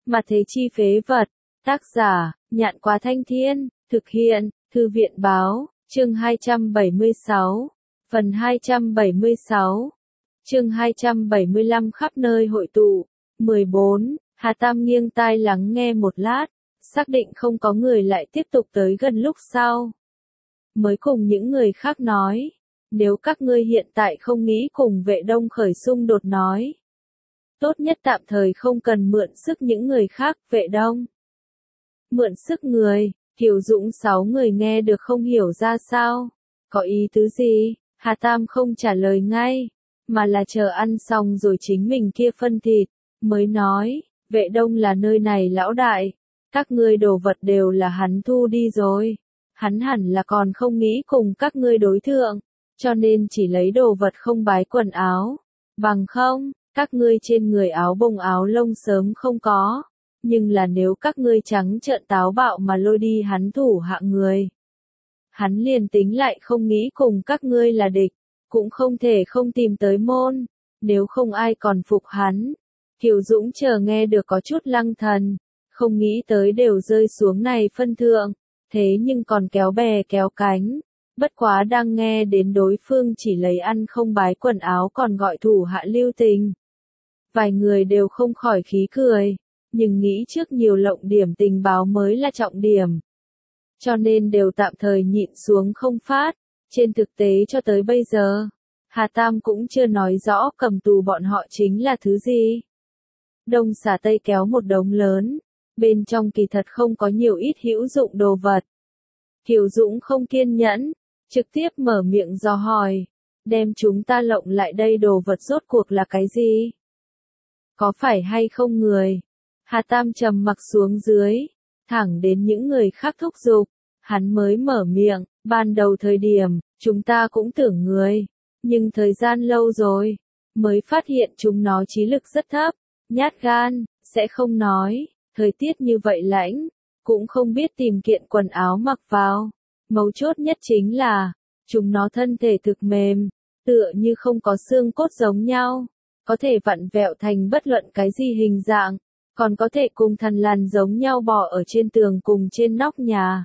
Mà thế chi phế vật. Tác giả, Nhạn Quá Thanh Thiên, thực hiện, Thư viện Báo, chương 276, phần 276, chương 275 khắp nơi hội tụ. 14, Hà Tam nghiêng tai lắng nghe một lát, xác định không có người lại tiếp tục tới gần lúc sau. Mới cùng những người khác nói, nếu các ngươi hiện tại không nghĩ cùng Vệ Đông khởi xung đột nói. Tốt nhất tạm thời không cần mượn sức những người khác, Vệ Đông. Mượn sức người, Kiều Dũng 6 người nghe được không hiểu ra sao. Có ý tứ gì? Hà Tam không trả lời ngay, mà là chờ ăn xong rồi chính mình kia phân thịt, mới nói, Vệ Đông là nơi này lão đại, các ngươi đồ vật đều là hắn thu đi rồi. Hắn hẳn là còn không nghĩ cùng các ngươi đối thượng, cho nên chỉ lấy đồ vật không bái quần áo. Bằng không, các ngươi trên người áo bông áo lông sớm không có. Nhưng là nếu các ngươi trắng trợn táo bạo mà lôi đi hắn thủ hạ người. Hắn liền tính lại không nghĩ cùng các ngươi là địch, cũng không thể không tìm tới môn, nếu không ai còn phục hắn. Kiều Dũng chờ nghe được có chút lăng thần, không nghĩ tới đều rơi xuống này phân thượng, thế nhưng còn kéo bè kéo cánh. Bất quá đang nghe đến đối phương chỉ lấy ăn không bái quần áo còn gọi thủ hạ lưu tình. Vài người đều không khỏi khí cười, nhưng nghĩ trước nhiều lộng điểm tình báo mới là trọng điểm. Cho nên đều tạm thời nhịn xuống không phát, trên thực tế cho tới bây giờ, Hà Tam cũng chưa nói rõ cầm tù bọn họ chính là thứ gì. Đông xả tây kéo một đống lớn, bên trong kỳ thật không có nhiều ít hữu dụng đồ vật. Kiều Dũng không kiên nhẫn, trực tiếp mở miệng dò hỏi, đem chúng ta lộng lại đây đồ vật rốt cuộc là cái gì? Có phải hay không người? Hà Tam trầm mặc xuống dưới, thẳng đến những người khác thúc giục, hắn mới mở miệng, ban đầu thời điểm, chúng ta cũng tưởng người, nhưng thời gian lâu rồi, mới phát hiện chúng nó trí lực rất thấp, nhát gan, sẽ không nói, thời tiết như vậy lãnh, cũng không biết tìm kiện quần áo mặc vào. Mấu chốt nhất chính là, chúng nó thân thể thực mềm, tựa như không có xương cốt giống nhau, có thể vặn vẹo thành bất luận cái gì hình dạng, còn có thể cùng thần lằn giống nhau bò ở trên tường cùng trên nóc nhà.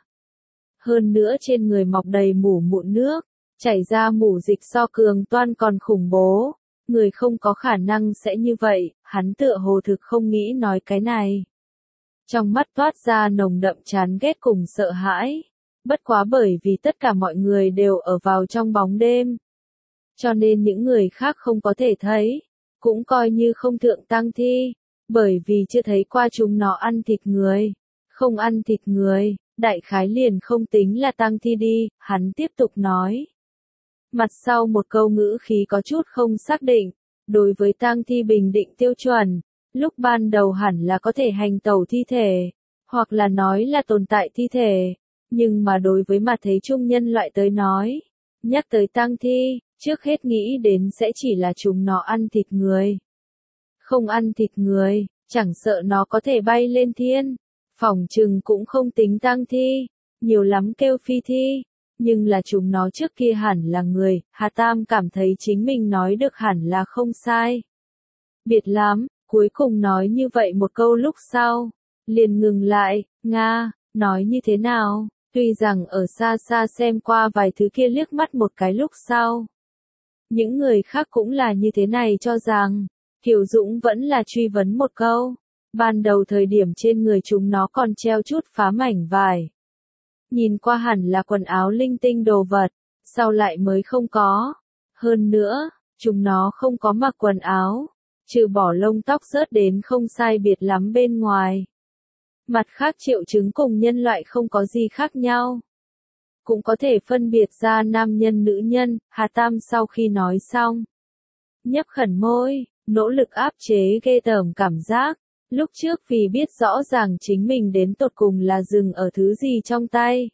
Hơn nữa trên người mọc đầy mủ mụn nước, chảy ra mủ dịch so cường toan còn khủng bố, người không có khả năng sẽ như vậy, hắn tựa hồ thực không nghĩ nói cái này. Trong mắt toát ra nồng đậm chán ghét cùng sợ hãi. Bất quá bởi vì tất cả mọi người đều ở vào trong bóng đêm. Cho nên những người khác không có thể thấy, cũng coi như không thượng tang thi, bởi vì chưa thấy qua chúng nó ăn thịt người. Không ăn thịt người, đại khái liền không tính là tang thi đi, hắn tiếp tục nói. Mặt sau một câu ngữ khí có chút không xác định, đối với tang thi bình định tiêu chuẩn, lúc ban đầu hẳn là có thể hành tẩu thi thể, hoặc là nói là tồn tại thi thể. Nhưng mà đối với mặt thế chung nhân loại tới nói, nhắc tới tang thi, trước hết nghĩ đến sẽ chỉ là chúng nó ăn thịt người. Không ăn thịt người, chẳng sợ nó có thể bay lên thiên, phỏng chừng cũng không tính tang thi, nhiều lắm kêu phi thi, nhưng là chúng nó trước kia hẳn là người, Hà Tam cảm thấy chính mình nói được hẳn là không sai. Biệt lắm, cuối cùng nói như vậy một câu lúc sau, liền ngừng lại, Nga, nói như thế nào? Tuy rằng ở xa xa xem qua vài thứ kia liếc mắt một cái lúc sau. Những người khác cũng là như thế này cho rằng, Kiều Dũng vẫn là truy vấn một câu. Ban đầu thời điểm trên người chúng nó còn treo chút phá mảnh vải. Nhìn qua hẳn là quần áo linh tinh đồ vật, sau lại mới không có. Hơn nữa, chúng nó không có mặc quần áo, trừ bỏ lông tóc rớt đến không sai biệt lắm bên ngoài. Mặt khác triệu chứng cùng nhân loại không có gì khác nhau. Cũng có thể phân biệt ra nam nhân nữ nhân, Hà Tam sau khi nói xong. Nhấp khẩn môi, nỗ lực áp chế ghê tởm cảm giác. Lúc trước vì biết rõ ràng chính mình đến tột cùng là dừng ở thứ gì trong tay.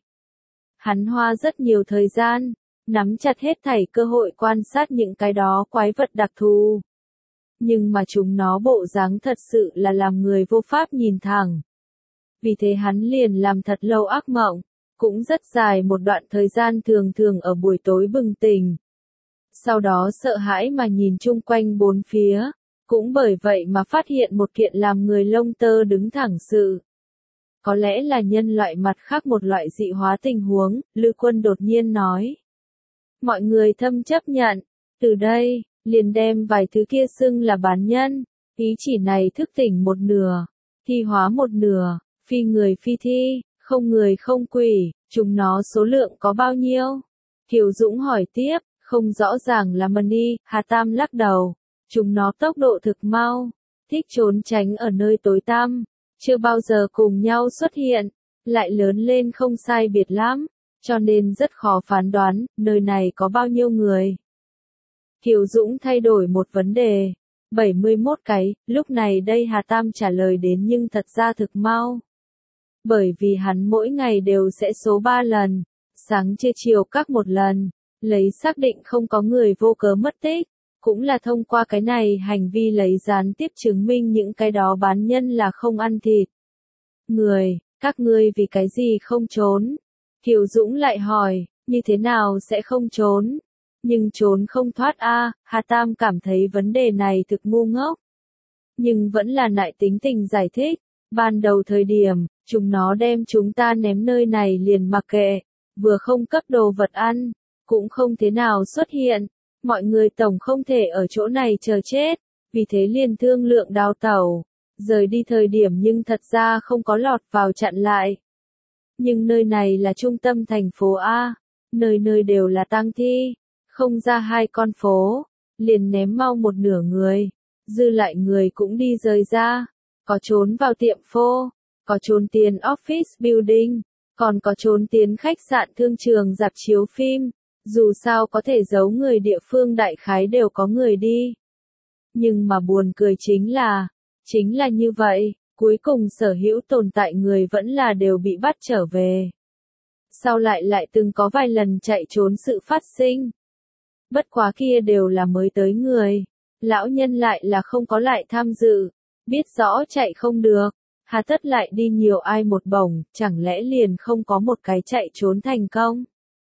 Hắn hoa rất nhiều thời gian, nắm chặt hết thảy cơ hội quan sát những cái đó quái vật đặc thù. Nhưng mà chúng nó bộ dáng thật sự là làm người vô pháp nhìn thẳng. Vì thế hắn liền làm thật lâu ác mộng, cũng rất dài một đoạn thời gian thường thường ở buổi tối bừng tỉnh. Sau đó sợ hãi mà nhìn chung quanh bốn phía, Cũng bởi vậy mà phát hiện một kiện làm người lông tơ đứng thẳng sự. Có lẽ là nhân loại mặt khác một loại dị hóa tình huống, Lư Quân đột nhiên nói. Mọi người thâm chấp nhận, từ đây, liền đem vài thứ kia xưng là bán nhân, ý chỉ này thức tỉnh một nửa, thi hóa một nửa, phi người phi thi, không người không quỷ, chúng nó số lượng có bao nhiêu? Kiều Dũng hỏi tiếp, không rõ ràng là money, Hà Tam lắc đầu, chúng nó tốc độ thực mau, thích trốn tránh ở nơi tối tăm, chưa bao giờ cùng nhau xuất hiện, lại lớn lên không sai biệt lắm, cho nên rất khó phán đoán, nơi này có bao nhiêu người. Kiều Dũng thay đổi một vấn đề. 71 cái, lúc này đây Hà Tam trả lời đến nhưng thật ra thực mau. Bởi vì hắn mỗi ngày đều sẽ số 3 lần, sáng trưa chiều các một lần, lấy xác định không có người vô cớ mất tích, cũng là thông qua cái này hành vi lấy gián tiếp chứng minh những cái đó bán nhân là không ăn thịt. Người, các ngươi vì cái gì không trốn? Kiều Dũng lại hỏi, như thế nào sẽ không trốn? Nhưng trốn không thoát a, Hà Tam cảm thấy vấn đề này thực ngu ngốc. Nhưng vẫn là nại tính tình giải thích, ban đầu thời điểm, chúng nó đem chúng ta ném nơi này liền mặc kệ, vừa không cấp đồ vật ăn, cũng không thế nào xuất hiện, mọi người tổng không thể ở chỗ này chờ chết, vì thế liền thương lượng đào tẩu, rời đi thời điểm nhưng thật ra không có lọt vào chặn lại. Nhưng nơi này là trung tâm thành phố A, nơi nơi đều là tang thi. Không ra 2 con phố, liền ném mau một nửa người, dư lại người cũng đi rời ra, có trốn vào tiệm phô, có trốn tiến office building, còn có trốn tiến khách sạn thương trường rạp chiếu phim, dù sao có thể giấu người địa phương đại khái đều có người đi. Nhưng mà buồn cười chính là như vậy, cuối cùng sở hữu tồn tại người vẫn là đều bị bắt trở về. Sau lại từng có vài lần chạy trốn sự phát sinh. Bất quá kia đều là mới tới người, lão nhân lại là không có lại tham dự, biết rõ chạy không được, hà tất lại đi nhiều ai một bổng, chẳng lẽ liền không có một cái chạy trốn thành công.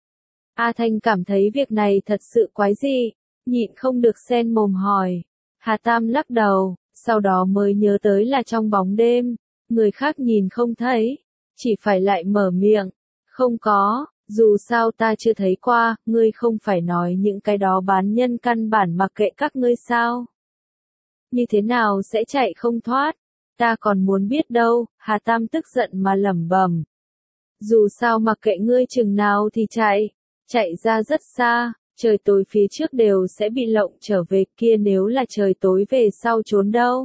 A Thanh cảm thấy việc này thật sự quái dị, nhịn không được xen mồm hỏi. Hà Tam lắc đầu, sau đó mới nhớ tới là trong bóng đêm, người khác nhìn không thấy, chỉ phải lại mở miệng, không có. Dù sao ta chưa thấy qua, ngươi không phải nói những cái đó bán nhân căn bản mặc kệ các ngươi sao? Như thế nào sẽ chạy không thoát? Ta còn muốn biết đâu, Hà Tam tức giận mà lẩm bẩm. Dù sao mặc kệ ngươi chừng nào thì chạy ra rất xa, trời tối phía trước đều sẽ bị lộng trở về kia nếu là trời tối về sau trốn đâu?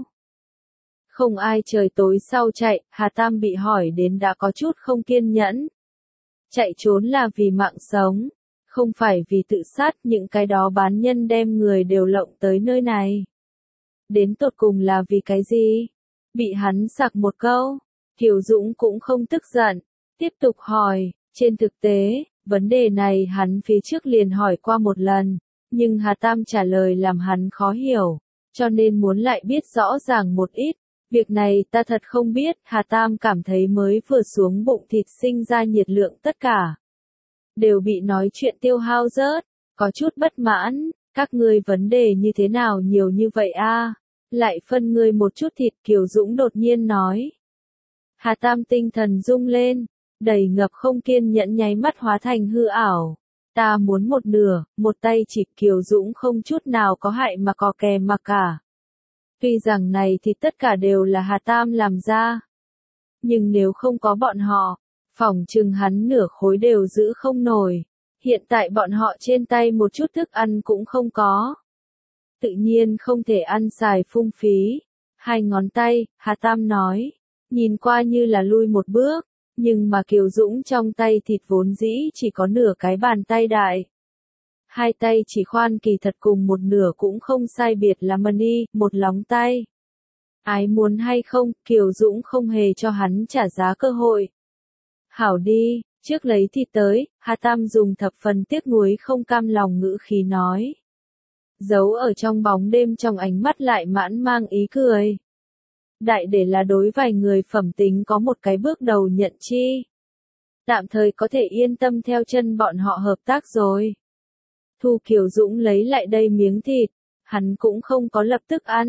Không ai trời tối sau chạy, Hà Tam bị hỏi đến đã có chút không kiên nhẫn. Chạy trốn là vì mạng sống, không phải vì tự sát, những cái đó bán nhân đem người đều lộng tới nơi này. Đến tột cùng là vì cái gì? Bị hắn sặc một câu, Kiều Dũng cũng không tức giận, tiếp tục hỏi, trên thực tế, vấn đề này hắn phía trước liền hỏi qua một lần, nhưng Hà Tam trả lời làm hắn khó hiểu, cho nên muốn lại biết rõ ràng một ít. Việc này ta thật không biết, Hà Tam cảm thấy mới vừa xuống bụng thịt sinh ra nhiệt lượng tất cả. Đều bị nói chuyện tiêu hao rớt, có chút bất mãn, các ngươi vấn đề như thế nào nhiều như vậy a? Lại phân ngươi một chút thịt, Kiều Dũng đột nhiên nói. Hà Tam tinh thần rung lên, đầy ngập không kiên nhẫn nháy mắt hóa thành hư ảo. Ta muốn một nửa, một tay chỉ, Kiều Dũng không chút nào có hại mà có kè mà cả. Tuy rằng này thì tất cả đều là Hà Tam làm ra. Nhưng nếu không có bọn họ, phỏng chừng hắn nửa khối đều giữ không nổi. Hiện tại bọn họ trên tay một chút thức ăn cũng không có. Tự nhiên không thể ăn xài phung phí. 2 ngón tay, Hà Tam nói. Nhìn qua như là lui một bước, nhưng mà Kiều Dũng trong tay thịt vốn dĩ chỉ có nửa cái bàn tay đại. 2 tay chỉ khoan kỳ thật cùng một nửa cũng không sai biệt là money, một lóng tay. Ái muốn hay không, Kiều Dũng không hề cho hắn trả giá cơ hội. Hảo đi, trước lấy thịt tới, Hà Tam dùng thập phần tiếc nuối không cam lòng ngữ khí nói. Giấu ở trong bóng đêm trong ánh mắt lại mãn mang ý cười. Đại để là đối vài người phẩm tính có một cái bước đầu nhận chi. Tạm thời có thể yên tâm theo chân bọn họ hợp tác rồi. Thu Kiều Dũng lấy lại đây miếng thịt, hắn cũng không có lập tức ăn,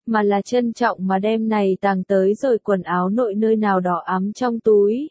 mà là trân trọng mà đem này tàng tới rồi quần áo nội nơi nào đó ấm trong túi.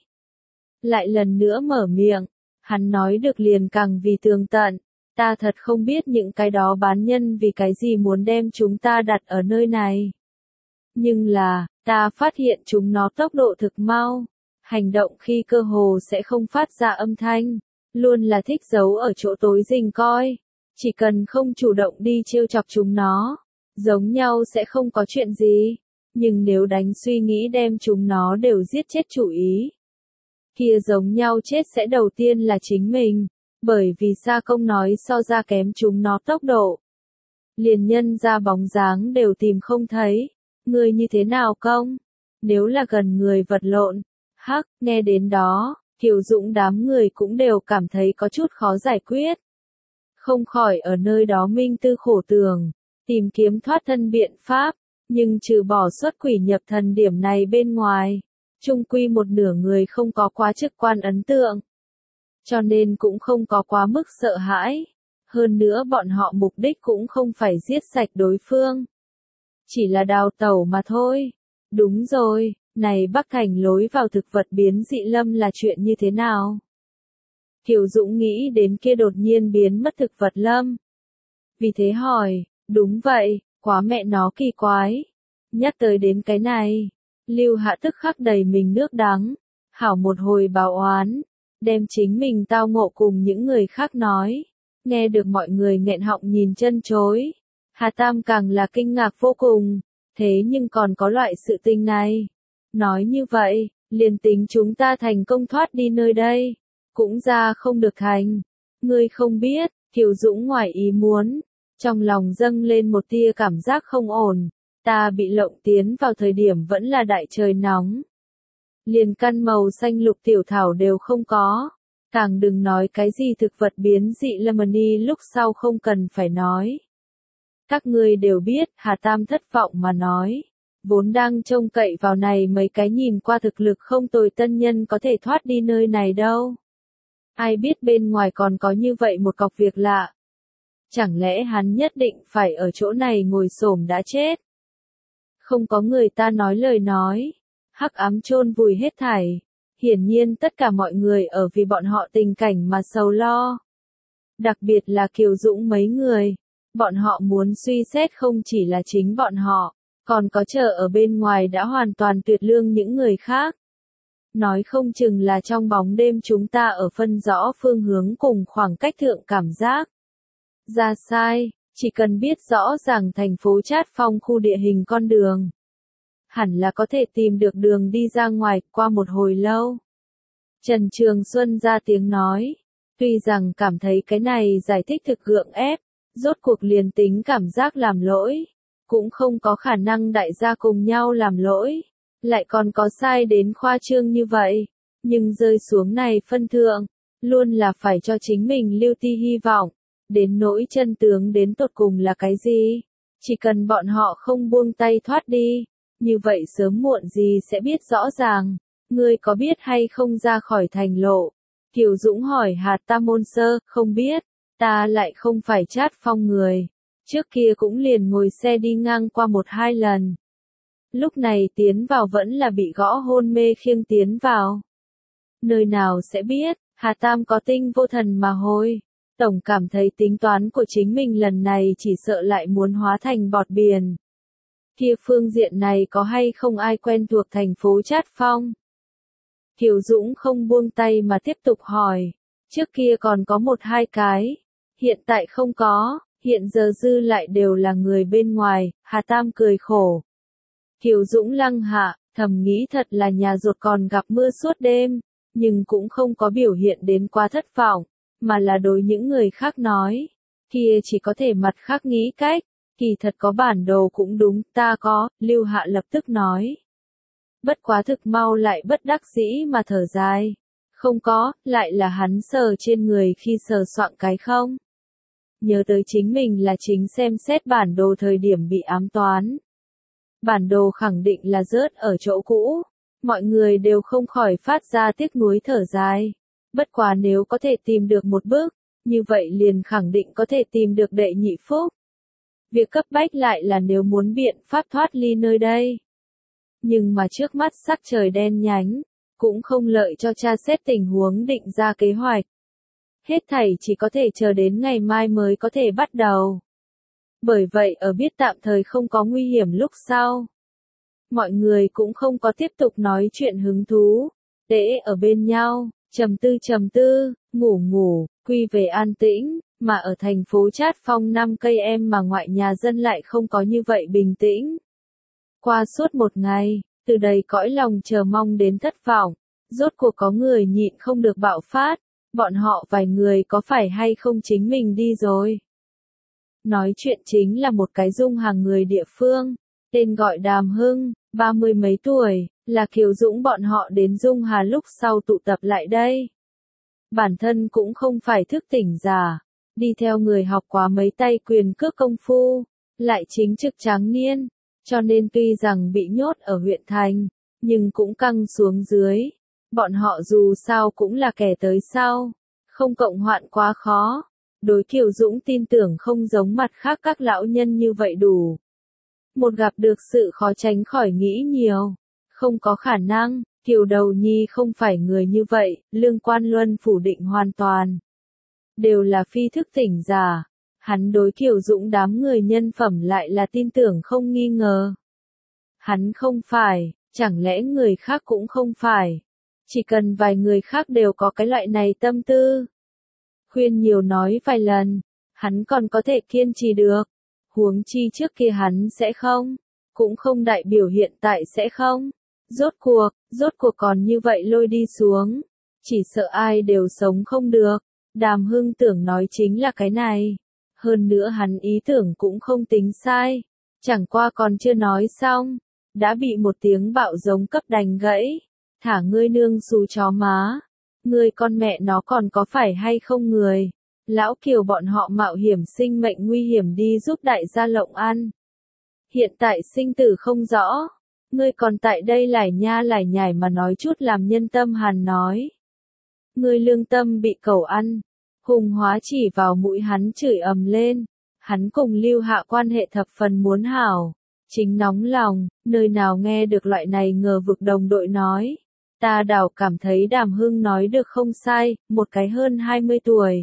Lại lần nữa mở miệng, hắn nói được liền càng vì tường tận, ta thật không biết những cái đó bán nhân vì cái gì muốn đem chúng ta đặt ở nơi này. Nhưng là, ta phát hiện chúng nó tốc độ thực mau, hành động khi cơ hồ sẽ không phát ra âm thanh, luôn là thích giấu ở chỗ tối rình coi, chỉ cần không chủ động đi trêu chọc chúng nó, giống nhau sẽ không có chuyện gì, nhưng nếu đánh suy nghĩ đem chúng nó đều giết chết chủ ý, kia giống nhau chết sẽ đầu tiên là chính mình, bởi vì Sa Công nói so ra kém chúng nó tốc độ. Liền nhân ra bóng dáng đều tìm không thấy, người như thế nào công? Nếu là gần người vật lộn, hắc, nghe đến đó, Kiều Dũng đám người cũng đều cảm thấy có chút khó giải quyết. Không khỏi ở nơi đó minh tư khổ tường, tìm kiếm thoát thân biện pháp, nhưng trừ bỏ xuất quỷ nhập thần điểm này bên ngoài, chung quy một nửa người không có quá trực quan ấn tượng. Cho nên cũng không có quá mức sợ hãi. Hơn nữa bọn họ mục đích cũng không phải giết sạch đối phương. Chỉ là đào tẩu mà thôi. Đúng rồi, này Bắc Thành lối vào thực vật biến dị lâm là chuyện như thế nào? Kiều Dũng nghĩ đến kia đột nhiên biến mất thực vật lâm. Vì thế hỏi, đúng vậy, quá mẹ nó kỳ quái. Nhắc tới đến cái này, Lưu Hạ tức khắc đầy mình nước đắng, hảo một hồi báo oán, đem chính mình tao ngộ cùng những người khác nói, nghe được mọi người nghẹn họng nhìn chân chối. Hà Tam càng là kinh ngạc vô cùng, thế nhưng còn có loại sự tình này. Nói như vậy, liền tính chúng ta thành công thoát đi nơi đây, cũng ra không được thành. Ngươi không biết, Kiều Dũng ngoài ý muốn, trong lòng dâng lên một tia cảm giác không ổn. Ta bị lộng tiến vào thời điểm vẫn là đại trời nóng. Liền căn màu xanh lục tiểu thảo đều không có. Càng đừng nói cái gì thực vật biến dị Lemony lúc sau không cần phải nói. Các ngươi đều biết, Hà Tam thất vọng mà nói. Vốn đang trông cậy vào này mấy cái nhìn qua thực lực không tồi tân nhân có thể thoát đi nơi này đâu. Ai biết bên ngoài còn có như vậy một cọc việc lạ. Chẳng lẽ hắn nhất định phải ở chỗ này ngồi xổm đã chết? Không có người ta nói lời nói. Hắc ám chôn vùi hết thảy. Hiển nhiên tất cả mọi người ở vì bọn họ tình cảnh mà sầu lo. Đặc biệt là Kiều Dũng mấy người. Bọn họ muốn suy xét không chỉ là chính bọn họ, còn có chờ ở bên ngoài đã hoàn toàn tuyệt lương những người khác. Nói không chừng là trong bóng đêm chúng ta ở phân rõ phương hướng cùng khoảng cách thượng cảm giác. Ra sai, chỉ cần biết rõ ràng thành phố Trát Phong khu địa hình con đường. Hẳn là có thể tìm được đường đi ra ngoài qua một hồi lâu. Trần Trường Xuân ra tiếng nói, tuy rằng cảm thấy cái này giải thích thực gượng ép, rốt cuộc liền tính cảm giác làm lỗi, cũng không có khả năng đại gia cùng nhau làm lỗi, lại còn có sai đến khoa trương như vậy, nhưng rơi xuống này phân thượng, luôn là phải cho chính mình lưu ti hy vọng, đến nỗi chân tướng đến tột cùng là cái gì, chỉ cần bọn họ không buông tay thoát đi, như vậy sớm muộn gì sẽ biết rõ ràng, ngươi có biết hay không ra khỏi thành lộ, Kiều Dũng hỏi Hà Tam Môn Sơ, không biết. Ta lại không phải Trát Phong người, trước kia cũng liền ngồi xe đi ngang qua 1-2 lần. Lúc này tiến vào vẫn là bị gõ hôn mê khiêng tiến vào. Nơi nào sẽ biết, Hà Tam có tinh vô thần mà hồi. Tổng cảm thấy tính toán của chính mình lần này chỉ sợ lại muốn hóa thành bọt biển. Kia phương diện này có hay không ai quen thuộc thành phố Trát Phong? Kiều Dũng không buông tay mà tiếp tục hỏi. Trước kia còn có 1-2 cái. Hiện tại không có, hiện giờ dư lại đều là người bên ngoài, Hà Tam cười khổ. Kiều Dũng lăng hạ, thầm nghĩ thật là nhà ruột còn gặp mưa suốt đêm, nhưng cũng không có biểu hiện đến quá thất vọng, mà là đối những người khác nói. Kia chỉ có thể mặt khác nghĩ cách, kỳ thật có bản đồ cũng đúng, ta có, Lưu Hạ lập tức nói. Bất quá thực mau lại bất đắc dĩ mà thở dài. Không có, lại là hắn sờ trên người khi sờ soạn cái không. Nhớ tới chính mình là chính xem xét bản đồ thời điểm bị ám toán. Bản đồ khẳng định là rớt ở chỗ cũ. Mọi người đều không khỏi phát ra tiếc nuối thở dài. Bất quá nếu có thể tìm được một bước, như vậy liền khẳng định có thể tìm được đệ nhị phúc. Việc cấp bách lại là nếu muốn biện pháp thoát ly nơi đây. Nhưng mà trước mắt sắc trời đen nhánh, cũng không lợi cho tra xét tình huống định ra kế hoạch. Hết thảy chỉ có thể chờ đến ngày mai mới có thể bắt đầu. Bởi vậy ở biết tạm thời không có nguy hiểm lúc sau. Mọi người cũng không có tiếp tục nói chuyện hứng thú, để ở bên nhau, trầm tư, ngủ, quy về an tĩnh, mà ở thành phố Trát Phong 5 cây em mà ngoại nhà dân lại không có như vậy bình tĩnh. Qua suốt một ngày, từ đầy cõi lòng chờ mong đến thất vọng, rốt cuộc có người nhịn không được bạo phát, bọn họ vài người có phải hay không chính mình đi rồi. Nói chuyện chính là một cái Dung Hà người địa phương, tên gọi Đàm Hưng, 30 mấy tuổi, là Kiều Dũng bọn họ đến Dung Hà lúc sau tụ tập lại đây. Bản thân cũng không phải thức tỉnh giả, đi theo người học quá mấy tay quyền cước công phu, lại chính trực tráng niên, cho nên tuy rằng bị nhốt ở huyện thành, nhưng cũng căng xuống dưới. Bọn họ dù sao cũng là kẻ tới sau, không cộng hoạn quá khó. Đối Kiều Dũng tin tưởng không giống mặt khác các lão nhân như vậy đủ. Một gặp được sự khó tránh khỏi nghĩ nhiều. Không có khả năng, Kiều Đầu Nhi không phải người như vậy, Lương Quan Luân phủ định hoàn toàn. Đều là phi thức tỉnh giả. Hắn đối Kiều Dũng đám người nhân phẩm lại là tin tưởng không nghi ngờ. Hắn không phải, chẳng lẽ người khác cũng không phải. Chỉ cần vài người khác đều có cái loại này tâm tư. Khuyên nhiều nói vài lần, hắn còn có thể kiên trì được. Huống chi trước kia hắn sẽ không, cũng không đại biểu hiện tại sẽ không. Rốt cuộc còn như vậy lôi đi xuống. Chỉ sợ ai đều sống không được. Đàm Hưng tưởng nói chính là cái này. Hơn nữa hắn ý tưởng cũng không tính sai. Chẳng qua còn chưa nói xong, đã bị một tiếng bạo giống cấp đánh gãy. Thả ngươi nương xù chó má. Ngươi con mẹ nó còn có phải hay không người? Lão Kiều bọn họ mạo hiểm sinh mệnh nguy hiểm đi giúp đại gia lộng ăn. Hiện tại sinh tử không rõ. Ngươi còn tại đây lải nha lải nhải mà nói chút làm nhân tâm hàn nói. Ngươi lương tâm bị cẩu ăn. Hùng Hóa chỉ vào mũi hắn chửi ầm lên. Hắn cùng Lưu Hạ quan hệ thập phần muốn hảo. Chính nóng lòng, nơi nào nghe được loại này ngờ vực đồng đội nói. Ta đảo cảm thấy Đàm Hưng nói được không sai, một cái hơn 20 tuổi.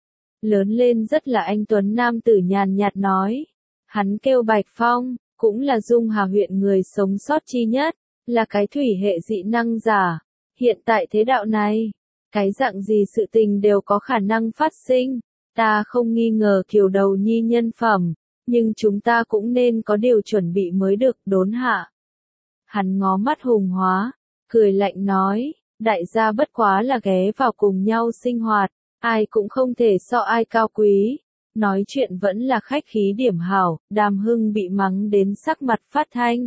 Lớn lên rất là anh tuấn nam tử nhàn nhạt nói. Hắn kêu Bạch Phong, cũng là Dung Hà huyện người sống sót chi nhất, là cái thủy hệ dị năng giả. Hiện tại thế đạo này, cái dạng gì sự tình đều có khả năng phát sinh. Ta không nghi ngờ Kiều Đầu Nhi nhân phẩm, nhưng chúng ta cũng nên có điều chuẩn bị mới được đốn hạ. Hắn ngó mắt Hùng Hóa, cười lạnh nói, đại gia bất quá là ghé vào cùng nhau sinh hoạt, ai cũng không thể so ai cao quý. Nói chuyện vẫn là khách khí điểm hảo, Đàm Hưng bị mắng đến sắc mặt phát thanh.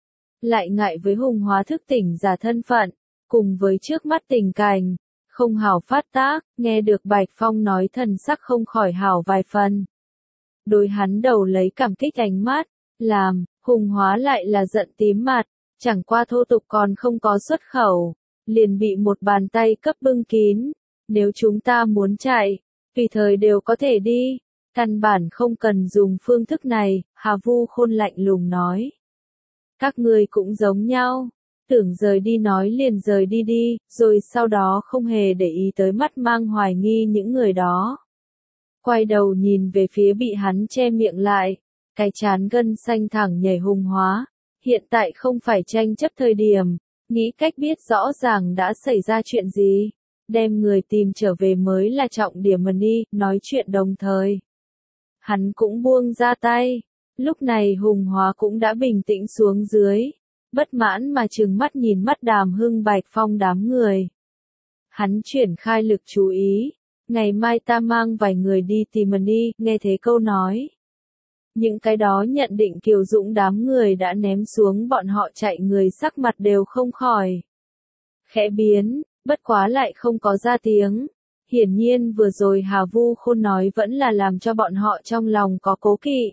Lại ngại với Hùng Hóa thức tỉnh giả thân phận, cùng với trước mắt tình cảnh, không hảo phát tác, nghe được Bạch Phong nói thần sắc không khỏi hảo vài phần. Đối hắn đầu lấy cảm kích ánh mắt, làm, Hùng Hóa lại là giận tím mặt, chẳng qua thô tục còn không có xuất khẩu, liền bị một bàn tay cấp bưng kín. Nếu chúng ta muốn chạy, tùy thời đều có thể đi, căn bản không cần dùng phương thức này, Hà Vu Khôn lạnh lùng nói. Các ngươi cũng giống nhau, tưởng rời đi nói liền rời đi đi, rồi sau đó không hề để ý tới mắt mang hoài nghi những người đó. Quay đầu nhìn về phía bị hắn che miệng lại, cái chán gân xanh thẳng nhảy Hùng Hóa. Hiện tại không phải tranh chấp thời điểm, nghĩ cách biết rõ ràng đã xảy ra chuyện gì, đem người tìm trở về mới là trọng điểm mà đi, nói chuyện đồng thời. Hắn cũng buông ra tay, lúc này Hùng Hóa cũng đã bình tĩnh xuống dưới, bất mãn mà trừng mắt nhìn mắt Đàm Hưng Bạch Phong đám người. Hắn chuyển khai lực chú ý, ngày mai ta mang vài người đi tìm mà đi, nghe thế câu nói. Những cái đó nhận định Kiều Dũng đám người đã ném xuống bọn họ chạy người sắc mặt đều không khỏi. Khẽ biến, bất quá lại không có ra tiếng. Hiển nhiên vừa rồi Hà Vu Khôn nói vẫn là làm cho bọn họ trong lòng có cố kỵ.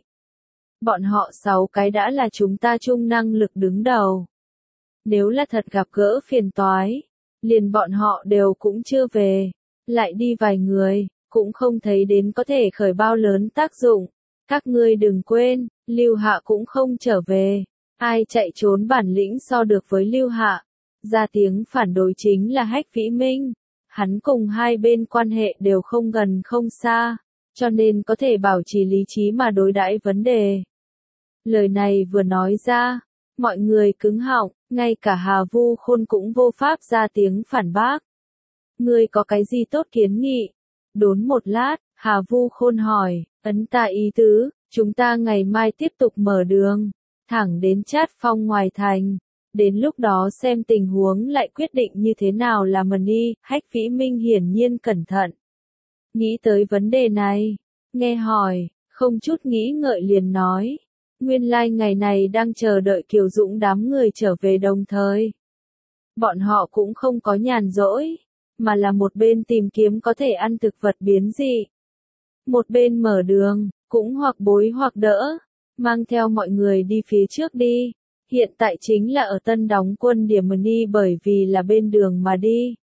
Bọn họ 6 cái đã là chúng ta chung năng lực đứng đầu. Nếu là thật gặp gỡ phiền toái, liền bọn họ đều cũng chưa về. Lại đi vài người, cũng không thấy đến có thể khởi bao lớn tác dụng. Các ngươi đừng quên, Lưu Hạ cũng không trở về. Ai chạy trốn bản lĩnh so được với Lưu Hạ. Ra tiếng phản đối chính là Hách Vĩ Minh. Hắn cùng hai bên quan hệ đều không gần không xa, cho nên có thể bảo trì lý trí mà đối đãi vấn đề. Lời này vừa nói ra, mọi người cứng họng, ngay cả Hà Vu Khôn cũng vô pháp ra tiếng phản bác. Ngươi có cái gì tốt kiến nghị? Đốn một lát, Hà Vu Khôn hỏi, ấn ta ý tứ, chúng ta ngày mai tiếp tục mở đường, thẳng đến Trát Phong ngoài thành. Đến lúc đó xem tình huống lại quyết định như thế nào là đi. Hách Vĩ Minh hiển nhiên cẩn thận. Nghĩ tới vấn đề này, nghe hỏi, không chút nghĩ ngợi liền nói. Nguyên lai ngày này đang chờ đợi Kiều Dũng đám người trở về đồng thời. Bọn họ cũng không có nhàn rỗi, mà là một bên tìm kiếm có thể ăn thực vật biến dị. Một bên mở đường, cũng hoặc bối hoặc đỡ, mang theo mọi người đi phía trước đi. Hiện tại chính là ở tân đóng quân điểm đi bởi vì là bên đường mà đi.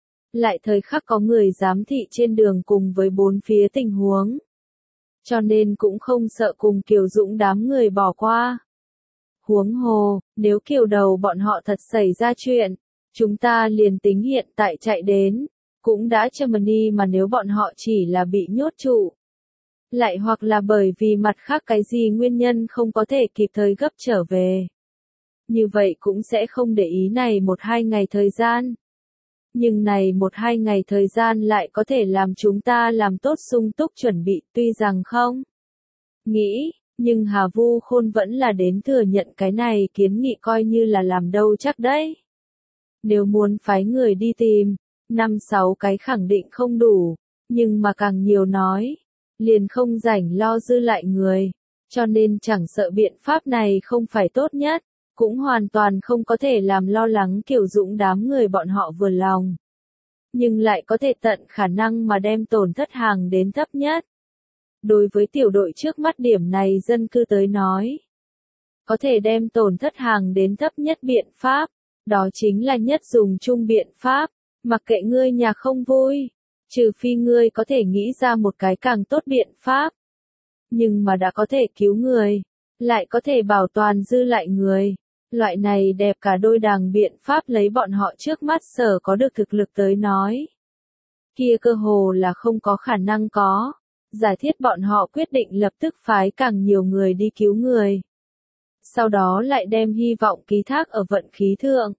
Lại thời khắc có người giám thị trên đường cùng với bốn phía tình huống. Cho nên cũng không sợ cùng Kiều Dũng đám người bỏ qua. Huống hồ, nếu Kiều đầu bọn họ thật xảy ra chuyện, chúng ta liền tính hiện tại chạy đến, cũng đã đi mà nếu bọn họ chỉ là bị nhốt trụ. Lại hoặc là bởi vì mặt khác cái gì nguyên nhân không có thể kịp thời gấp trở về. Như vậy cũng sẽ không để ý này 1-2 ngày thời gian. Nhưng này 1-2 ngày thời gian lại có thể làm chúng ta làm tốt sung túc chuẩn bị tuy rằng không nghĩ, nhưng Hà Vu Khôn vẫn là đến thừa nhận cái này kiến nghị coi như là làm đâu chắc đấy. Nếu muốn phái người đi tìm, 5-6 cái khẳng định không đủ, nhưng mà càng nhiều nói, liền không rảnh lo dư lại người, cho nên chẳng sợ biện pháp này không phải tốt nhất. Cũng hoàn toàn không có thể làm lo lắng Kiều Dũng đám người bọn họ vừa lòng. Nhưng lại có thể tận khả năng mà đem tổn thất hàng đến thấp nhất. Đối với tiểu đội trước mắt điểm này dân cư tới nói. Có thể đem tổn thất hàng đến thấp nhất biện pháp. Đó chính là nhất dùng chung biện pháp. Mặc kệ ngươi nhà không vui. Trừ phi ngươi có thể nghĩ ra một cái càng tốt biện pháp. Nhưng mà đã có thể cứu người. Lại có thể bảo toàn dư lại người. Loại này đẹp cả đôi đàng biện pháp lấy bọn họ trước mắt sở có được thực lực tới nói. Kia cơ hồ là không có khả năng có. Giải thiết bọn họ quyết định lập tức phái càng nhiều người đi cứu người. Sau đó lại đem hy vọng ký thác ở vận khí thượng.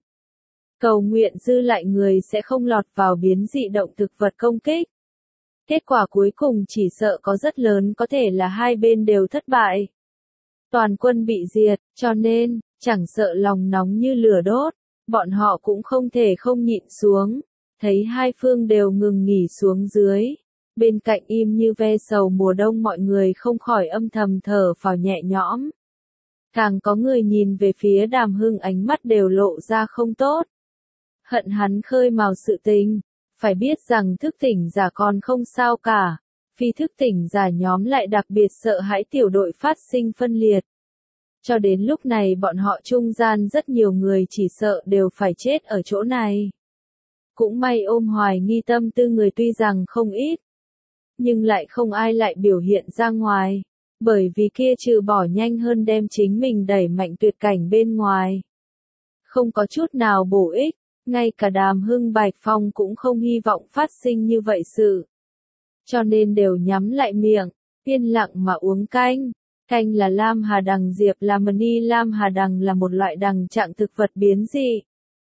Cầu nguyện dư lại người sẽ không lọt vào biến dị động thực vật công kích. Kết quả cuối cùng chỉ sợ có rất lớn có thể là hai bên đều thất bại. Toàn quân bị diệt, cho nên, chẳng sợ lòng nóng như lửa đốt, bọn họ cũng không thể không nhịn xuống, thấy hai phương đều ngừng nghỉ xuống dưới. Bên cạnh im như ve sầu mùa đông mọi người không khỏi âm thầm thở phào nhẹ nhõm. Càng có người nhìn về phía Đàm Hưng ánh mắt đều lộ ra không tốt. Hận hắn khơi mào sự tình, phải biết rằng thức tỉnh giả còn không sao cả, phi thức tỉnh giả nhóm lại đặc biệt sợ hãi tiểu đội phát sinh phân liệt. Cho đến lúc này bọn họ trung gian rất nhiều người chỉ sợ đều phải chết ở chỗ này. Cũng may ôm hoài nghi tâm tư người tuy rằng không ít, nhưng lại không ai lại biểu hiện ra ngoài, bởi vì kia trừ bỏ nhanh hơn đem chính mình đẩy mạnh tuyệt cảnh bên ngoài. Không có chút nào bổ ích, ngay cả Đàm Hưng Bạch Phong cũng không hy vọng phát sinh như vậy sự. Cho nên đều nhắm lại miệng, yên lặng mà uống canh. Canh là lam hà đằng diệp lamani, lam hà đằng là một loại đằng trạng thực vật biến dị.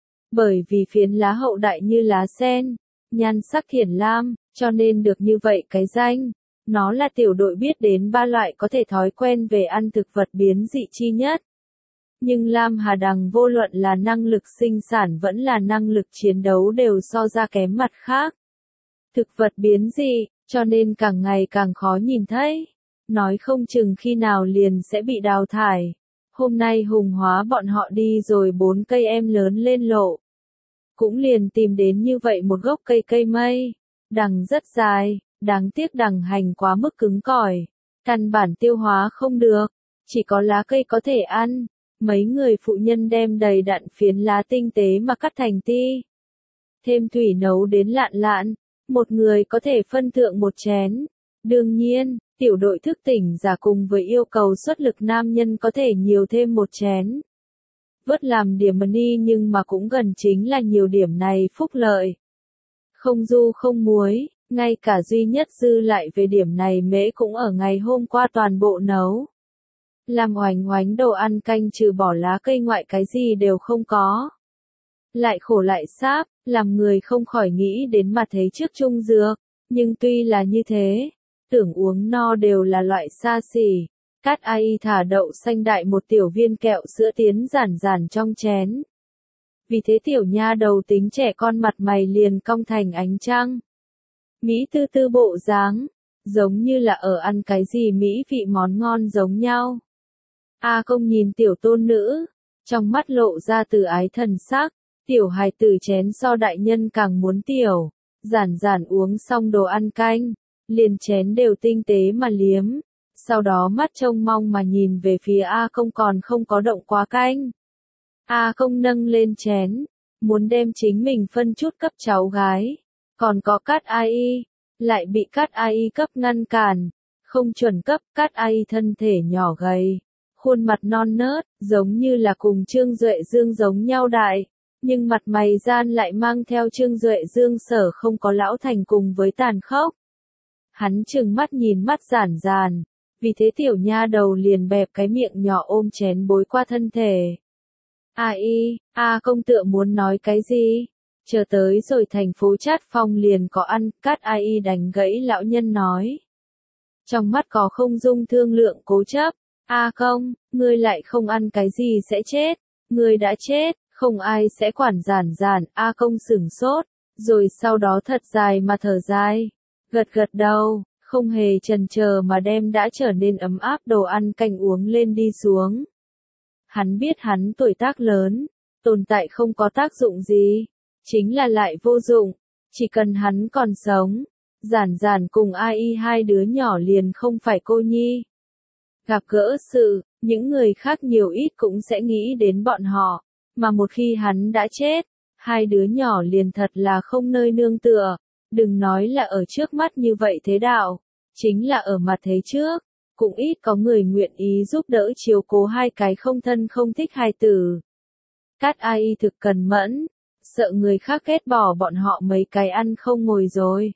Bởi vì phiến lá hậu đại như lá sen, nhan sắc thiển lam, cho nên được như vậy cái danh. Nó là tiểu đội biết đến 3 loại có thể thói quen về ăn thực vật biến dị chi nhất. Nhưng lam hà đằng vô luận là năng lực sinh sản vẫn là năng lực chiến đấu đều so ra kém mặt khác. Thực vật biến dị, cho nên càng ngày càng khó nhìn thấy. Nói không chừng khi nào liền sẽ bị đào thải. Hôm nay Hùng Hóa bọn họ đi rồi 4 cây em lớn lên lộ. Cũng liền tìm đến như vậy một gốc cây mây. Đằng rất dài, đáng tiếc đằng hành quá mức cứng cỏi. Căn bản tiêu hóa không được, chỉ có lá cây có thể ăn. Mấy người phụ nhân đem đầy đặn phiến lá tinh tế mà cắt thành ti. Thêm thủy nấu đến lạn lạn, một người có thể phân thượng một chén. Đương nhiên, tiểu đội thức tỉnh giả cùng với yêu cầu xuất lực nam nhân có thể nhiều thêm một chén. Vớt làm điểm money nhưng mà cũng gần chính là nhiều điểm này phúc lợi. Không du không muối, ngay cả duy nhất dư lại về điểm này mễ cũng ở ngày hôm qua toàn bộ nấu. Làm oánh oánh đồ ăn canh trừ bỏ lá cây ngoại cái gì đều không có. Lại khổ lại sáp, làm người không khỏi nghĩ đến mà thấy trước chung dược, nhưng tuy là như thế, tưởng uống no đều là loại xa xỉ. Cát ai thả đậu xanh đại một tiểu viên kẹo sữa tiến giản giản trong chén. Vì thế tiểu nha đầu tính trẻ con mặt mày liền cong thành ánh trăng. Mỹ tư tư bộ dáng, giống như là ở ăn cái gì mỹ vị món ngon giống nhau. A Công nhìn tiểu tôn nữ, trong mắt lộ ra từ ái thần sắc, tiểu hài tử chén so đại nhân càng muốn tiểu, giản giản uống xong đồ ăn canh, liền chén đều tinh tế mà liếm, sau đó mắt trông mong mà nhìn về phía A Công còn không có động quá canh. A Công nâng lên chén, muốn đem chính mình phân chút cấp cháu gái, còn có Cát Ai, lại bị Cát Ai cấp ngăn cản, không chuẩn cấp. Cát Ai thân thể nhỏ gầy, khuôn mặt non nớt, giống như là cùng Trương Duệ Dương giống nhau đại, nhưng mặt mày gian lại mang theo Trương Duệ Dương sở không có lão thành cùng với tàn khốc. Hắn trừng mắt nhìn mắt giản giản, vì thế tiểu nha đầu liền bẹp cái miệng nhỏ ôm chén bối qua thân thể. A Công tựa muốn nói cái gì? Chờ tới rồi thành phố Chát Phong liền có ăn. Cát Ai đánh gãy lão nhân nói. Trong mắt có không dung thương lượng cố chấp. A Công, ngươi lại không ăn cái gì sẽ chết. Ngươi đã chết, không ai sẽ quản giản giản. A Công sửng sốt, rồi sau đó thật dài mà thở dài. Gật gật đầu, không hề chần chờ mà đem đã trở nên ấm áp đồ ăn canh uống lên đi xuống. Hắn biết hắn tuổi tác lớn, tồn tại không có tác dụng gì, chính là lại vô dụng, chỉ cần hắn còn sống, giản giản cùng Ai hai đứa nhỏ liền không phải cô nhi. Gặp gỡ sự, những người khác nhiều ít cũng sẽ nghĩ đến bọn họ, mà một khi hắn đã chết, hai đứa nhỏ liền thật là không nơi nương tựa, đừng nói là ở trước mắt như vậy thế đạo, chính là ở mặt thế trước. Cũng ít có người nguyện ý giúp đỡ chiếu cố hai cái không thân không thích hài tử. Cát Ai thực cần mẫn, sợ người khác ghét bỏ bọn họ mấy cái ăn không ngồi rồi.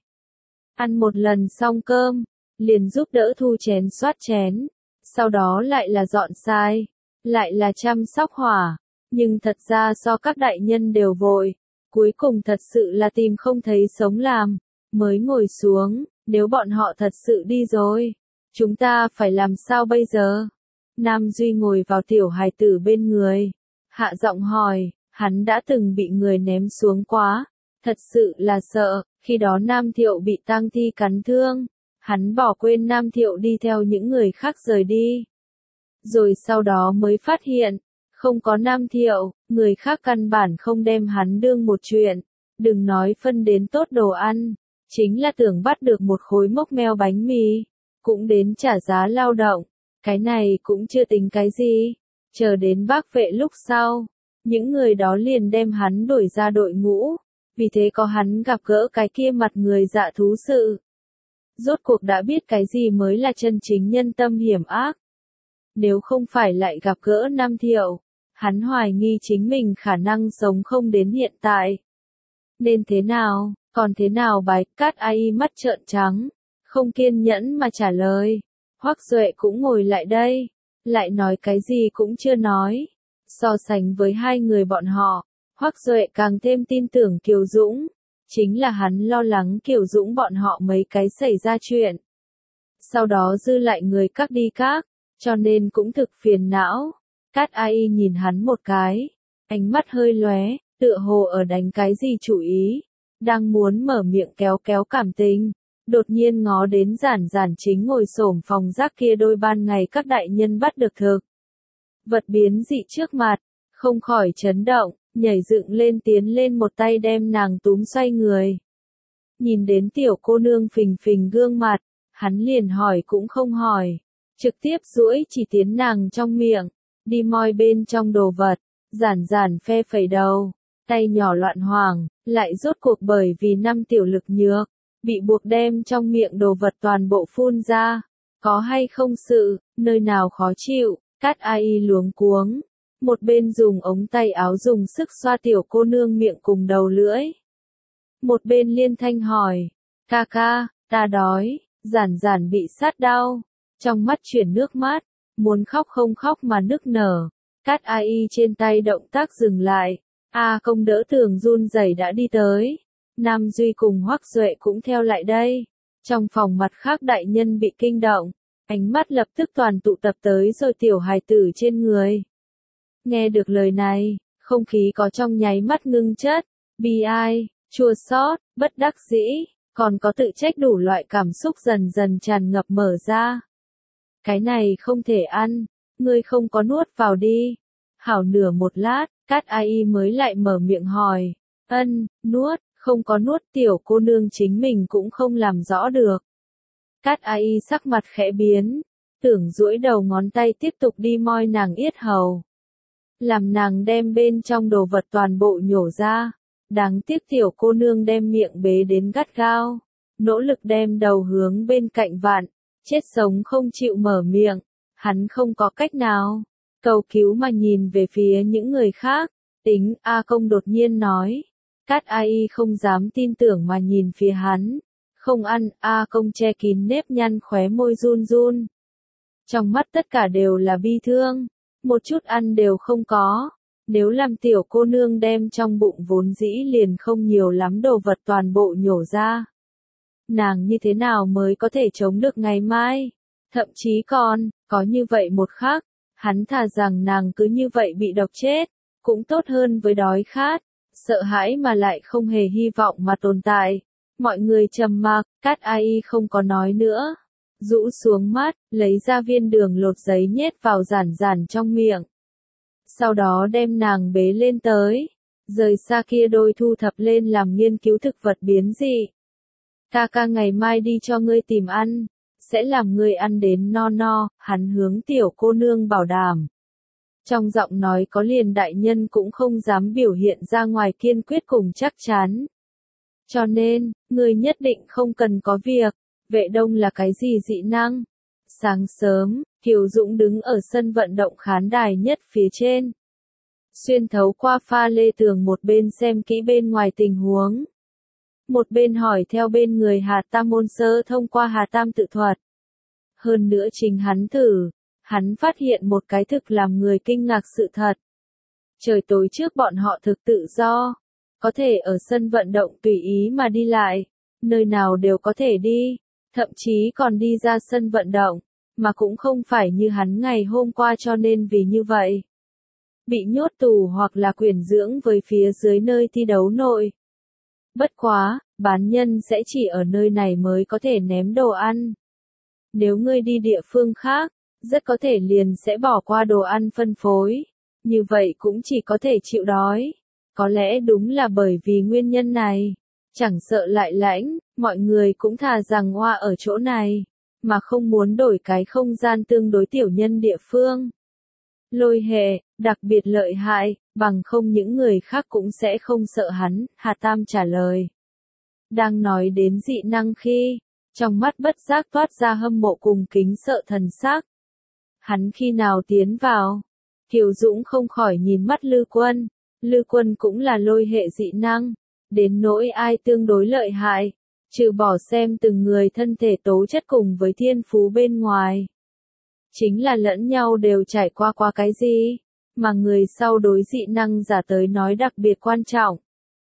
Ăn một lần xong cơm, liền giúp đỡ thu chén soát chén, sau đó lại là dọn sai, lại là chăm sóc hỏa, nhưng thật ra so các đại nhân đều vội, cuối cùng thật sự là tìm không thấy sống làm, mới ngồi xuống, nếu bọn họ thật sự đi rồi. Chúng ta phải làm sao bây giờ? Nam Duy ngồi vào tiểu hài tử bên người. Hạ giọng hỏi, hắn đã từng bị người ném xuống quá. Thật sự là sợ, khi đó Nam Thiệu bị tang thi cắn thương. Hắn bỏ quên Nam Thiệu đi theo những người khác rời đi. Rồi sau đó mới phát hiện, không có Nam Thiệu, người khác căn bản không đem hắn đương một chuyện. Đừng nói phân đến tốt đồ ăn, chính là tưởng bắt được một khối mốc meo bánh mì. Cũng đến trả giá lao động, cái này cũng chưa tính cái gì, chờ đến Bác Vệ lúc sau, những người đó liền đem hắn đổi ra đội ngũ, vì thế có hắn gặp gỡ cái kia mặt người dạ thú sự. Rốt cuộc đã biết cái gì mới là chân chính nhân tâm hiểm ác. Nếu không phải lại gặp gỡ Nam Thiệu, hắn hoài nghi chính mình khả năng sống không đến hiện tại. Nên thế nào, còn thế nào bài? Cát Ai mắt trợn trắng. Không kiên nhẫn mà trả lời. Hoắc Duệ cũng ngồi lại đây, lại nói cái gì cũng chưa nói. So sánh với hai người bọn họ, Hoắc Duệ càng thêm tin tưởng Kiều Dũng, chính là hắn lo lắng Kiều Dũng bọn họ mấy cái xảy ra chuyện. Sau đó dư lại người các đi các, cho nên cũng thực phiền não. Cát Ai nhìn hắn một cái, ánh mắt hơi lóe, tựa hồ ở đánh cái gì chủ ý, đang muốn mở miệng kéo kéo cảm tình. Đột nhiên ngó đến giản giản chính ngồi xổm phòng rác kia đôi ban ngày các đại nhân bắt được thực. Vật biến dị trước mặt, không khỏi chấn động, nhảy dựng lên tiến lên một tay đem nàng túm xoay người. Nhìn đến tiểu cô nương phình phình gương mặt, hắn liền hỏi cũng không hỏi, trực tiếp duỗi chỉ tiến nàng trong miệng, đi moi bên trong đồ vật, giản giản phe phẩy đầu, tay nhỏ loạn hoảng, lại rốt cuộc bởi vì năm tiểu lực nhược. Bị buộc đem trong miệng đồ vật toàn bộ phun ra, có hay không sự, nơi nào khó chịu, Cát Ai luống cuống. Một bên dùng ống tay áo dùng sức xoa tiểu cô nương miệng cùng đầu lưỡi. Một bên liên thanh hỏi, ca ca, ta đói, giản giản bị sát đau, trong mắt chuyển nước mắt, muốn khóc không khóc mà nức nở. Cát Ai trên tay động tác dừng lại, A Công đỡ Tường run rẩy đã đi tới. Nam Duy cùng Hoắc Duệ cũng theo lại đây. Trong phòng mặt khác đại nhân bị kinh động, ánh mắt lập tức toàn tụ tập tới rồi tiểu hài tử trên người. Nghe được lời này, không khí có trong nháy mắt ngưng chất, bi ai, chua xót, bất đắc dĩ, còn có tự trách đủ loại cảm xúc dần dần tràn ngập mở ra. Cái này không thể ăn, ngươi không có nuốt vào đi. Hảo nửa một lát, Cát Ai mới lại mở miệng hỏi, nuốt, không có nuốt tiểu cô nương chính mình cũng không làm rõ được. Cát Ai sắc mặt khẽ biến, tưởng duỗi đầu ngón tay tiếp tục đi moi nàng yết hầu. Làm nàng đem bên trong đồ vật toàn bộ nhổ ra. Đáng tiếc tiểu cô nương đem miệng bế đến gắt gao, nỗ lực đem đầu hướng bên cạnh vặn, chết sống không chịu mở miệng. Hắn không có cách nào, cầu cứu mà nhìn về phía những người khác. Tính, A Công đột nhiên nói. Cát Ai không dám tin tưởng mà nhìn phía hắn. Không ăn, A Công che kín nếp nhăn khóe môi run run. Trong mắt tất cả đều là bi thương, một chút ăn đều không có. Nếu làm tiểu cô nương đem trong bụng vốn dĩ liền không nhiều lắm đồ vật toàn bộ nhổ ra, nàng như thế nào mới có thể chống được ngày mai? Thậm chí còn, có như vậy một khắc, hắn thà rằng nàng cứ như vậy bị độc chết, cũng tốt hơn với đói khát, sợ hãi mà lại không hề hy vọng mà tồn tại. Mọi người trầm mặc, Cát Ai không có nói nữa. Rũ xuống mắt, lấy ra viên đường lột giấy nhét vào giản giản trong miệng. Sau đó đem nàng bế lên tới, rời xa kia đôi thu thập lên làm nghiên cứu thực vật biến dị. Ca ca ngày mai đi cho ngươi tìm ăn, sẽ làm ngươi ăn đến no no, hắn hướng tiểu cô nương bảo đảm. Trong giọng nói có liền đại nhân cũng không dám biểu hiện ra ngoài kiên quyết cùng chắc chắn. Cho nên, ngươi nhất định không cần có việc. Vệ Đông là cái gì dị năng? Sáng sớm, Kiều Dũng đứng ở sân vận động khán đài nhất phía trên. Xuyên thấu qua pha lê tường một bên xem kỹ bên ngoài tình huống. Một bên hỏi theo bên người Hà Tam môn sơ thông qua Hà Tam tự thuật. Hơn nữa chính hắn thử, hắn phát hiện một cái thực làm người kinh ngạc sự thật. Trời tối trước bọn họ thực tự do, có thể ở sân vận động tùy ý mà đi lại, nơi nào đều có thể đi, thậm chí còn đi ra sân vận động, mà cũng không phải như hắn ngày hôm qua cho nên vì như vậy. Bị nhốt tù hoặc là quyền dưỡng với phía dưới nơi thi đấu nội. Bất quá, bán nhân sẽ chỉ ở nơi này mới có thể ném đồ ăn. Nếu ngươi đi địa phương khác, rất có thể liền sẽ bỏ qua đồ ăn phân phối. Như vậy cũng chỉ có thể chịu đói. Có lẽ đúng là bởi vì nguyên nhân này. Chẳng sợ lại lãnh, mọi người cũng thà rằng hoa ở chỗ này, mà không muốn đổi cái không gian tương đối tiểu nhân địa phương. Lôi hệ, đặc biệt lợi hại, bằng không những người khác cũng sẽ không sợ hắn, Hà Tam trả lời. Đang nói đến dị năng khi, trong mắt bất giác toát ra hâm mộ cùng kính sợ thần sắc. Hắn khi nào tiến vào? Kiều Dũng không khỏi nhìn mắt Lư Quân. Lư Quân cũng là lôi hệ dị năng. Đến nỗi ai tương đối lợi hại, trừ bỏ xem từng người thân thể tố chất cùng với thiên phú bên ngoài. Chính là lẫn nhau đều trải qua cái gì, mà người sau đối dị năng giả tới nói đặc biệt quan trọng.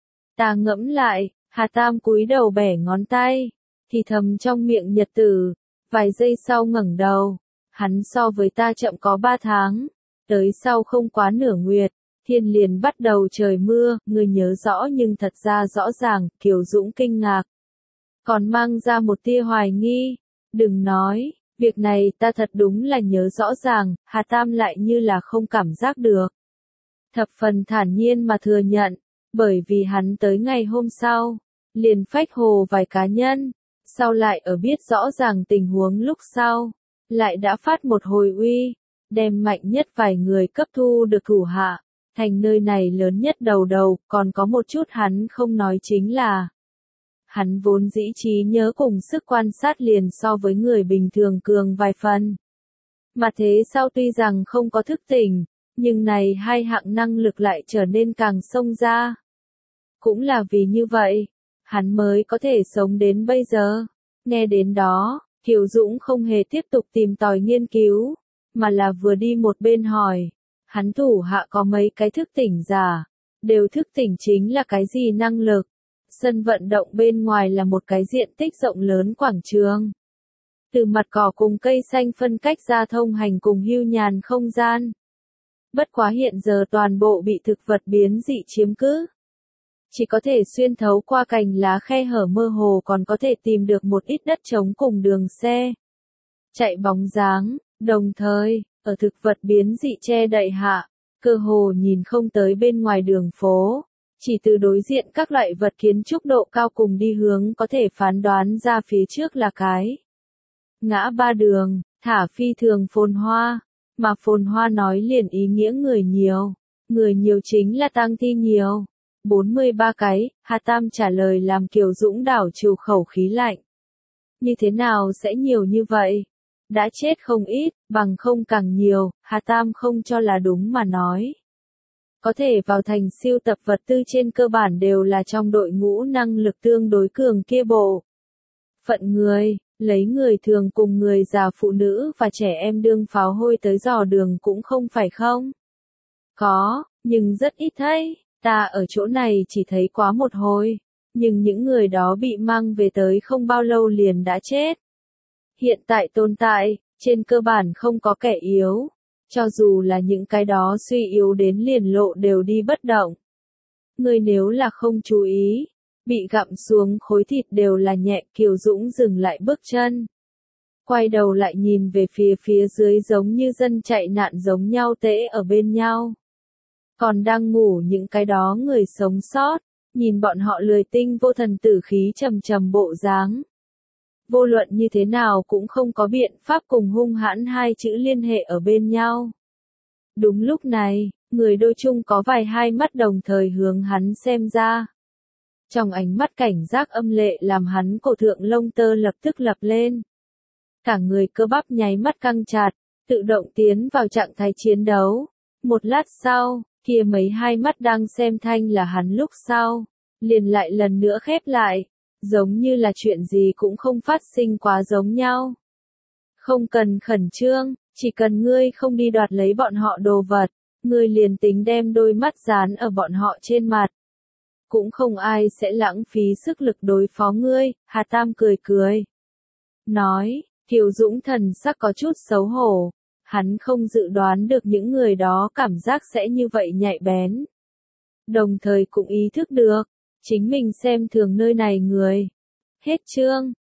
Ta ngẫm lại, Hà Tam cúi đầu bẻ ngón tay, thì thầm trong miệng nhật tử, vài giây sau ngẩng đầu, hắn so với ta chậm có 3 tháng, tới sau không quá nửa nguyệt. Thiên liền bắt đầu trời mưa, ngươi nhớ rõ nhưng thật ra rõ ràng, Kiều Dũng kinh ngạc. Còn mang ra một tia hoài nghi, đừng nói, việc này ta thật đúng là nhớ rõ ràng, Hà Tam lại như là không cảm giác được. Thập phần thản nhiên mà thừa nhận, bởi vì hắn tới ngày hôm sau, liền phách hồ vài cá nhân, sau lại ở biết rõ ràng tình huống lúc sau, lại đã phát một hồi uy, đem mạnh nhất vài người cấp thu được thủ hạ. Thành nơi này lớn nhất đầu, còn có một chút hắn không nói chính là Hắn vốn dĩ trí nhớ cùng sức quan sát liền so với người bình thường cường vài phần. Mà thế sau tuy rằng không có thức tỉnh, nhưng này hai hạng năng lực lại trở nên càng xông ra. Cũng là vì như vậy, hắn mới có thể sống đến bây giờ. Nghe đến đó, Kiều Dũng không hề tiếp tục tìm tòi nghiên cứu, mà là vừa đi một bên hỏi, hắn thủ hạ có mấy cái thức tỉnh giả, đều thức tỉnh chính là cái gì năng lực. Sân vận động bên ngoài là một cái diện tích rộng lớn quảng trường. Từ mặt cỏ cùng cây xanh phân cách ra thông hành cùng hưu nhàn không gian. Bất quá hiện giờ toàn bộ bị thực vật biến dị chiếm cứ. Chỉ có thể xuyên thấu qua cành lá khe hở mơ hồ còn có thể tìm được một ít đất trống cùng đường xe. Chạy bóng dáng, đồng thời, ở thực vật biến dị che đậy hạ, cơ hồ nhìn không tới bên ngoài đường phố. Chỉ từ đối diện các loại vật kiến trúc độ cao cùng đi hướng có thể phán đoán ra phía trước là cái ngã ba đường, thả phi thường phồn hoa, mà phồn hoa nói liền ý nghĩa người nhiều chính là tang thi nhiều. 43 cái, Hà Tam trả lời làm Kiều Dũng đảo trừ khẩu khí lạnh. Như thế nào sẽ nhiều như vậy? Đã chết không ít, bằng không càng nhiều, Hà Tam không cho là đúng mà nói. Có thể vào thành siêu tập vật tư trên cơ bản đều là trong đội ngũ năng lực tương đối cường kia bộ. Phận người, lấy người thường cùng người già phụ nữ và trẻ em đương pháo hôi tới dò đường cũng không phải không? Có, nhưng rất ít thấy, ta ở chỗ này chỉ thấy quá một hồi, nhưng những người đó bị mang về tới không bao lâu liền đã chết. Hiện tại tồn tại, trên cơ bản không có kẻ yếu. Cho dù là những cái đó suy yếu đến liền lộ đều đi bất động. Người nếu là không chú ý, bị gặm xuống khối thịt đều là nhẹ. Kiều Dũng dừng lại bước chân. Quay đầu lại nhìn về phía dưới giống như dân chạy nạn giống nhau tễ ở bên nhau. Còn đang ngủ những cái đó người sống sót, nhìn bọn họ lười tinh vô thần tử khí trầm trầm bộ dáng. Vô luận như thế nào cũng không có biện pháp cùng hung hãn hai chữ liên hệ ở bên nhau. Đúng lúc này, người đôi chung có vài hai mắt đồng thời hướng hắn xem ra. Trong ánh mắt cảnh giác âm lệ làm hắn cổ thượng lông tơ lập tức lập lên. Cả người cơ bắp nháy mắt căng chặt, tự động tiến vào trạng thái chiến đấu. Một lát sau, kia mấy hai mắt đang xem thanh là hắn lúc sau, liền lại lần nữa khép lại. Giống như là chuyện gì cũng không phát sinh quá giống nhau. Không cần khẩn trương, chỉ cần ngươi không đi đoạt lấy bọn họ đồ vật, ngươi liền tính đem đôi mắt dán ở bọn họ trên mặt. Cũng không ai sẽ lãng phí sức lực đối phó ngươi, Hà Tam cười cười. Nói, Kiều Dũng thần sắc có chút xấu hổ, hắn không dự đoán được những người đó cảm giác sẽ như vậy nhạy bén. Đồng thời cũng ý thức được. Chính mình xem thường nơi này người. Hết chương.